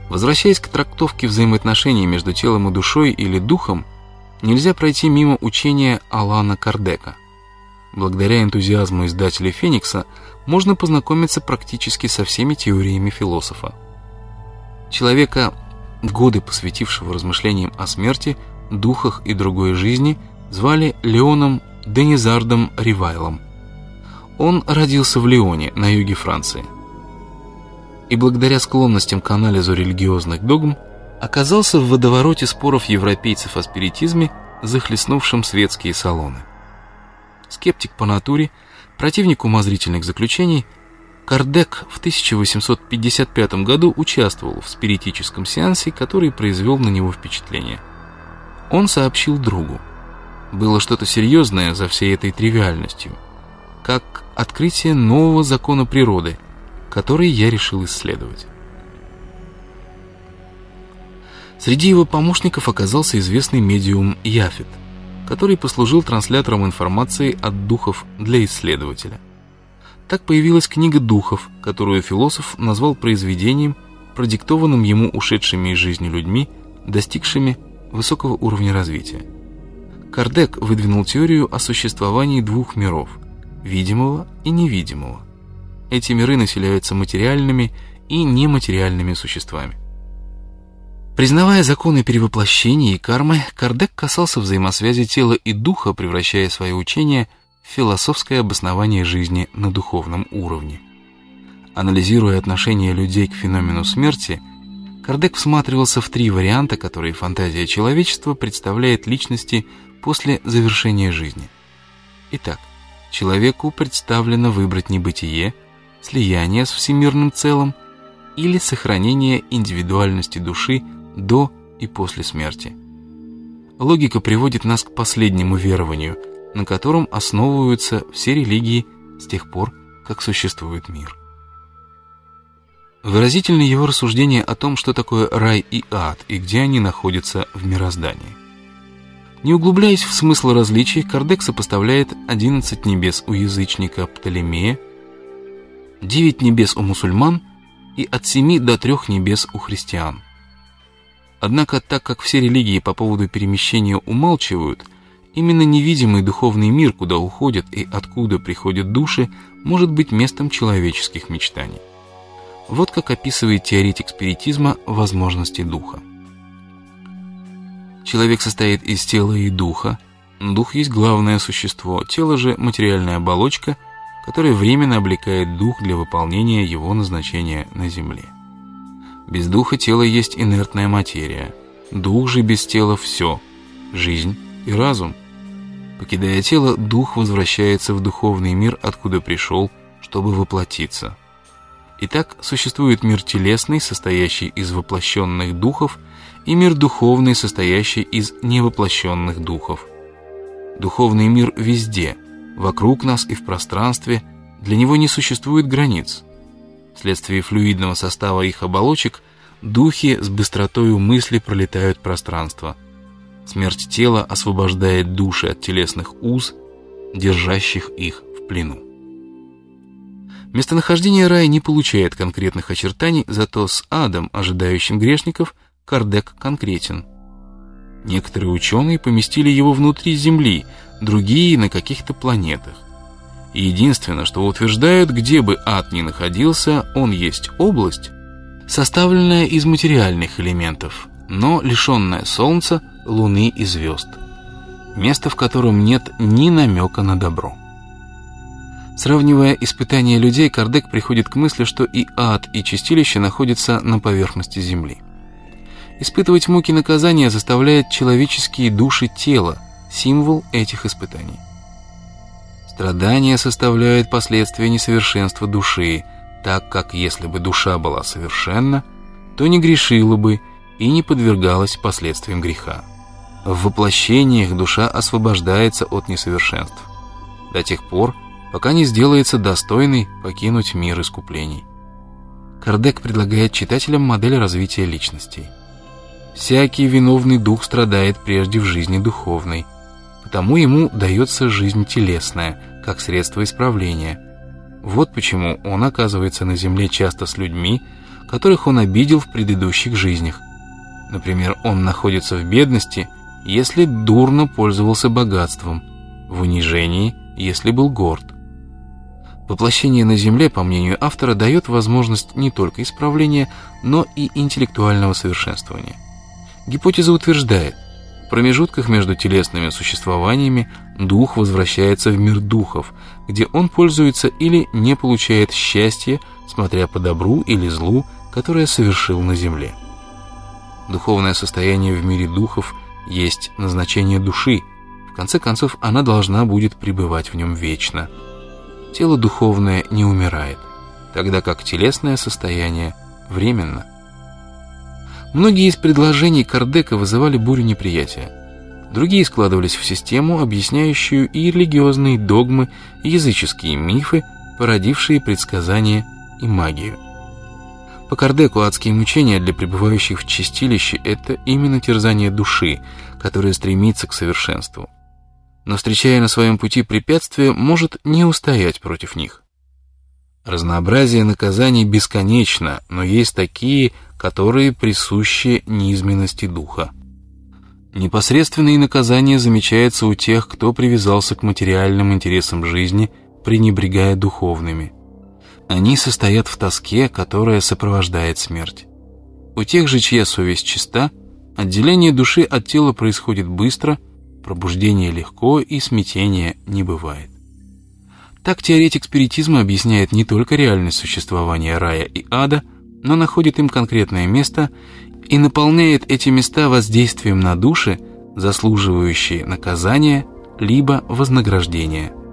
Возвращаясь к трактовке взаимоотношений между телом и душой или духом, нельзя пройти мимо учения Алана Кардека. Благодаря энтузиазму издателя «Феникса» можно познакомиться практически со всеми теориями философа. Человека, годы посвятившего размышлениям о смерти, духах и другой жизни, звали Леоном Денизардом Ривайлом. Он родился в Лионе, на юге Франции. И благодаря склонностям к анализу религиозных догм оказался в водовороте споров европейцев о спиритизме, захлестнувшем светские салоны. Скептик по натуре, противник умозрительных заключений, Кардек в 1855 году участвовал в спиритическом сеансе, который произвел на него впечатление. Он сообщил другу: было что-то серьезное за всей этой тривиальностью, как открытие нового закона природы, который я решил исследовать. Среди его помощников оказался известный медиум Яфет, который послужил транслятором информации от духов для исследователя. Так появилась книга духов, которую философ назвал произведением, продиктованным ему ушедшими из жизни людьми, достигшими высокого уровня развития. Кардек выдвинул теорию о существовании двух миров – видимого и невидимого. Эти миры населяются материальными и нематериальными существами. Признавая законы перевоплощения и кармы, Кардек касался взаимосвязи тела и духа, превращая свое учение в философское обоснование жизни на духовном уровне. Анализируя отношение людей к феномену смерти, Кардек всматривался в три варианта, которые фантазия человечества представляет личности после завершения жизни. Итак, человеку представлено выбрать небытие, слияние с всемирным целым или сохранение индивидуальности души до и после смерти. Логика приводит нас к последнему верованию, на котором основываются все религии с тех пор, как существует мир. Выразительны его рассуждения о том, что такое рай и ад и где они находятся в мироздании. Не углубляясь в смысл различий, Кардек сопоставляет 11 небес у язычника Птолемея, 9 небес у мусульман и от 7 до 3 небес у христиан. Однако, так как все религии по поводу перемещения умалчивают, именно невидимый духовный мир, куда уходят и откуда приходят души, может быть местом человеческих мечтаний. Вот как описывает теоретик спиритизма возможности духа. Человек состоит из тела и духа. Дух есть главное существо, тело же материальная оболочка, которая временно облекает дух для выполнения его назначения на земле. Без духа тело есть инертная материя. Дух же без тела все – жизнь и разум. Покидая тело, дух возвращается в духовный мир, откуда пришел, чтобы воплотиться. Итак, существует мир телесный, состоящий из воплощенных духов, и мир духовный, состоящий из невоплощенных духов. Духовный мир везде, вокруг нас и в пространстве, для него не существует границ. Вследствие флюидного состава их оболочек, духи с быстротою мысли пролетают пространство. Смерть тела освобождает души от телесных уз, держащих их в плену. Местонахождение рая не получает конкретных очертаний, зато с адом, ожидающим грешников, Кардек конкретен. Некоторые ученые поместили его внутри Земли, другие на каких-то планетах. И единственное, что утверждают, где бы ад ни находился, он есть область, составленная из материальных элементов, но лишенная Солнца, Луны и звезд. Место, в котором нет ни намека на добро. Сравнивая испытания людей, Кардек приходит к мысли, что и ад, и чистилище находятся на поверхности Земли. Испытывать муки наказания заставляет человеческие души тела, символ этих испытаний. Страдания составляют последствия несовершенства души, так как если бы душа была совершенна, то не грешила бы и не подвергалась последствиям греха. В воплощениях душа освобождается от несовершенств до тех пор, пока не сделается достойной покинуть мир искуплений. Кардек предлагает читателям модель развития личностей. Всякий виновный дух страдает прежде в жизни духовной, потому ему дается жизнь телесная, как средство исправления. Вот почему он оказывается на земле часто с людьми, которых он обидел в предыдущих жизнях. Например, он находится в бедности, если дурно пользовался богатством, в унижении, если был горд. Воплощение на Земле, по мнению автора, дает возможность не только исправления, но и интеллектуального совершенствования. Гипотеза утверждает, в промежутках между телесными существованиями дух возвращается в мир духов, где он пользуется или не получает счастья, смотря по добру или злу, которое совершил на Земле. Духовное состояние в мире духов есть назначение души, в конце концов она должна будет пребывать в нем вечно. Тело духовное не умирает, тогда как телесное состояние временно. Многие из предложений Кардека вызывали бурю неприятия. Другие складывались в систему, объясняющую и религиозные догмы, и языческие мифы, породившие предсказания и магию. По Кардеку адские мучения для пребывающих в чистилище – это именно терзание души, которая стремится к совершенству. Но, встречая на своем пути препятствия, может не устоять против них. Разнообразие наказаний бесконечно, но есть такие, которые присущи низменности духа. Непосредственные наказания замечаются у тех, кто привязался к материальным интересам жизни, пренебрегая духовными. Они состоят в тоске, которая сопровождает смерть. У тех же, чья совесть чиста, отделение души от тела происходит быстро, пробуждение легко и смятения не бывает. Так теоретик спиритизма объясняет не только реальность существования рая и ада, но находит им конкретное место и наполняет эти места воздействием на души, заслуживающие наказания либо вознаграждения.